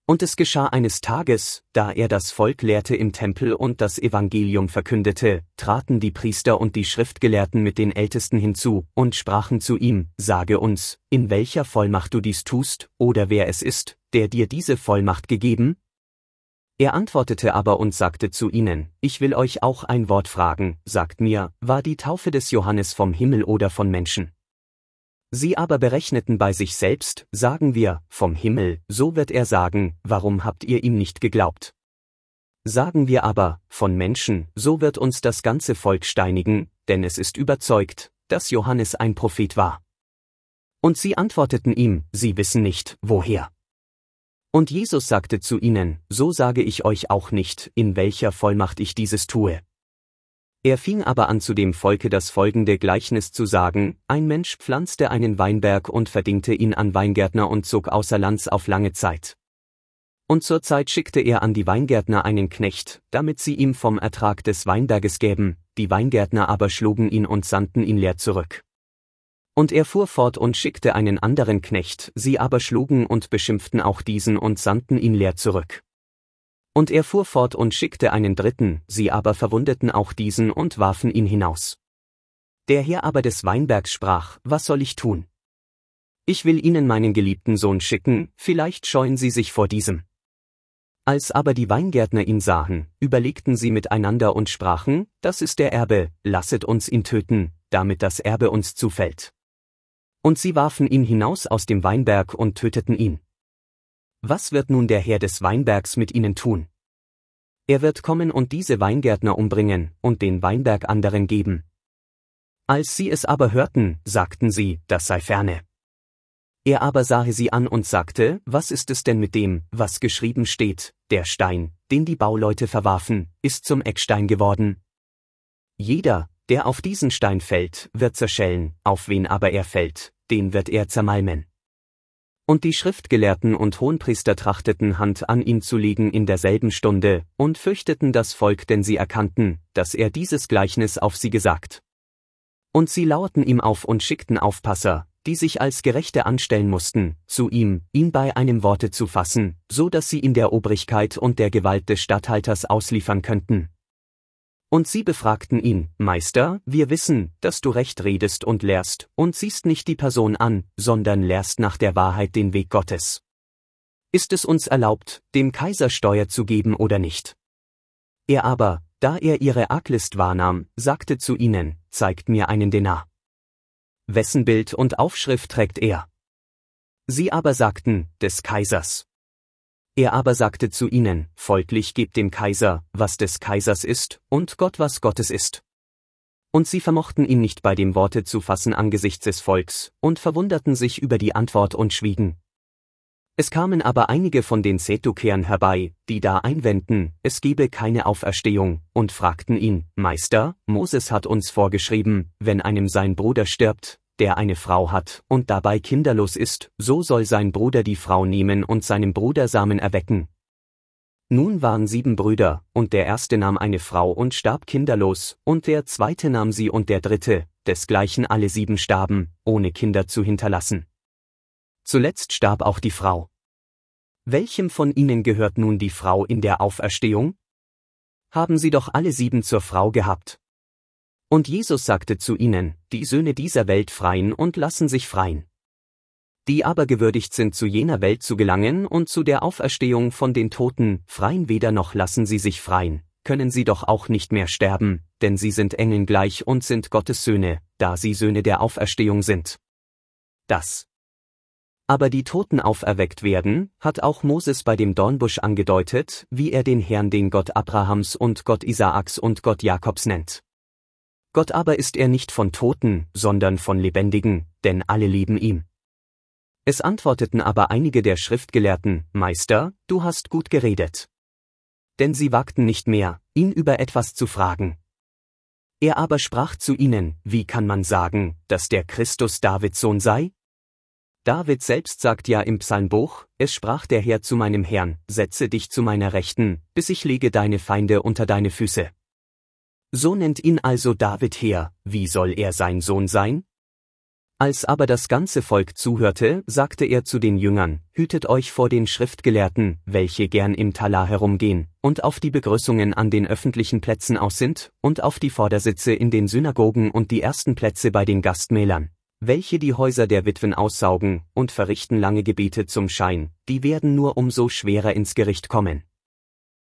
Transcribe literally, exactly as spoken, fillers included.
Und es geschah eines Tages, da er das Volk lehrte im Tempel und das Evangelium verkündete, traten die Priester und die Schriftgelehrten mit den Ältesten hinzu und sprachen zu ihm: Sage uns, in welcher Vollmacht du dies tust, oder wer es ist, der dir diese Vollmacht gegeben? Er antwortete aber und sagte zu ihnen: Ich will euch auch ein Wort fragen, sagt mir, war die Taufe des Johannes vom Himmel oder von Menschen? Sie aber berechneten bei sich selbst: Sagen wir, vom Himmel, so wird er sagen, warum habt ihr ihm nicht geglaubt? Sagen wir aber, von Menschen, so wird uns das ganze Volk steinigen, denn es ist überzeugt, dass Johannes ein Prophet war. Und sie antworteten ihm: Sie wissen nicht, woher. Und Jesus sagte zu ihnen: So sage ich euch auch nicht, in welcher Vollmacht ich dieses tue. Er fing aber an, zu dem Volke das folgende Gleichnis zu sagen: Ein Mensch pflanzte einen Weinberg und verdingte ihn an Weingärtner und zog außer Lands auf lange Zeit. Und zur Zeit schickte er an die Weingärtner einen Knecht, damit sie ihm vom Ertrag des Weinberges gäben, die Weingärtner aber schlugen ihn und sandten ihn leer zurück. Und er fuhr fort und schickte einen anderen Knecht, sie aber schlugen und beschimpften auch diesen und sandten ihn leer zurück. Und er fuhr fort und schickte einen dritten, sie aber verwundeten auch diesen und warfen ihn hinaus. Der Herr aber des Weinbergs sprach: Was soll ich tun? Ich will ihnen meinen geliebten Sohn schicken, vielleicht scheuen sie sich vor diesem. Als aber die Weingärtner ihn sahen, überlegten sie miteinander und sprachen: Das ist der Erbe, lasset uns ihn töten, damit das Erbe uns zufällt. Und sie warfen ihn hinaus aus dem Weinberg und töteten ihn. Was wird nun der Herr des Weinbergs mit ihnen tun? Er wird kommen und diese Weingärtner umbringen und den Weinberg anderen geben. Als sie es aber hörten, sagten sie: Das sei ferne. Er aber sahe sie an und sagte: Was ist es denn mit dem, was geschrieben steht: Der Stein, den die Bauleute verwarfen, ist zum Eckstein geworden. Jeder, der auf diesen Stein fällt, wird zerschellen, auf wen aber er fällt, den wird er zermalmen. Und die Schriftgelehrten und Hohenpriester trachteten, Hand an ihn zu legen in derselben Stunde, und fürchteten das Volk, denn sie erkannten, dass er dieses Gleichnis auf sie gesagt. Und sie lauerten ihm auf und schickten Aufpasser, die sich als Gerechte anstellen mussten, zu ihm, ihn bei einem Worte zu fassen, so dass sie ihn der Obrigkeit und der Gewalt des Statthalters ausliefern könnten. Und sie befragten ihn: Meister, wir wissen, dass du recht redest und lehrst, und siehst nicht die Person an, sondern lehrst nach der Wahrheit den Weg Gottes. Ist es uns erlaubt, dem Kaiser Steuer zu geben oder nicht? Er aber, da er ihre Arglist wahrnahm, sagte zu ihnen: Zeigt mir einen Denar. Wessen Bild und Aufschrift trägt er? Sie aber sagten: Des Kaisers. Er aber sagte zu ihnen: Folglich gebt dem Kaiser, was des Kaisers ist, und Gott, was Gottes ist. Und sie vermochten ihn nicht bei dem Worte zu fassen angesichts des Volks, und verwunderten sich über die Antwort und schwiegen. Es kamen aber einige von den Saddukäern herbei, die da einwendten, es gebe keine Auferstehung, und fragten ihn: Meister, Moses hat uns vorgeschrieben, wenn einem sein Bruder stirbt, der eine Frau hat und dabei kinderlos ist, so soll sein Bruder die Frau nehmen und seinem Bruder Samen erwecken. Nun waren sieben Brüder, und der erste nahm eine Frau und starb kinderlos, und der zweite nahm sie und der dritte, desgleichen alle sieben starben, ohne Kinder zu hinterlassen. Zuletzt starb auch die Frau. Welchem von ihnen gehört nun die Frau in der Auferstehung? Haben sie doch alle sieben zur Frau gehabt. Und Jesus sagte zu ihnen: Die Söhne dieser Welt freien und lassen sich freien. Die aber gewürdigt sind, zu jener Welt zu gelangen und zu der Auferstehung von den Toten, freien weder noch lassen sie sich freien, können sie doch auch nicht mehr sterben, denn sie sind Engeln gleich und sind Gottes Söhne, da sie Söhne der Auferstehung sind. Das aber die Toten auferweckt werden, hat auch Moses bei dem Dornbusch angedeutet, wie er den Herrn, den Gott Abrahams und Gott Isaaks und Gott Jakobs nennt. Gott aber ist er nicht von Toten, sondern von Lebendigen, denn alle leben ihm. Es antworteten aber einige der Schriftgelehrten: Meister, du hast gut geredet. Denn sie wagten nicht mehr, ihn über etwas zu fragen. Er aber sprach zu ihnen: Wie kann man sagen, dass der Christus Davids Sohn sei? David selbst sagt ja im Psalmbuch: Es sprach der Herr zu meinem Herrn: Setze dich zu meiner Rechten, bis ich lege deine Feinde unter deine Füße. So nennt ihn also David Herr, wie soll er sein Sohn sein? Als aber das ganze Volk zuhörte, sagte er zu den Jüngern: Hütet euch vor den Schriftgelehrten, welche gern im Talar herumgehen, und auf die Begrüßungen an den öffentlichen Plätzen aus sind, und auf die Vordersitze in den Synagogen und die ersten Plätze bei den Gastmählern, welche die Häuser der Witwen aussaugen, und verrichten lange Gebete zum Schein, die werden nur umso schwerer ins Gericht kommen.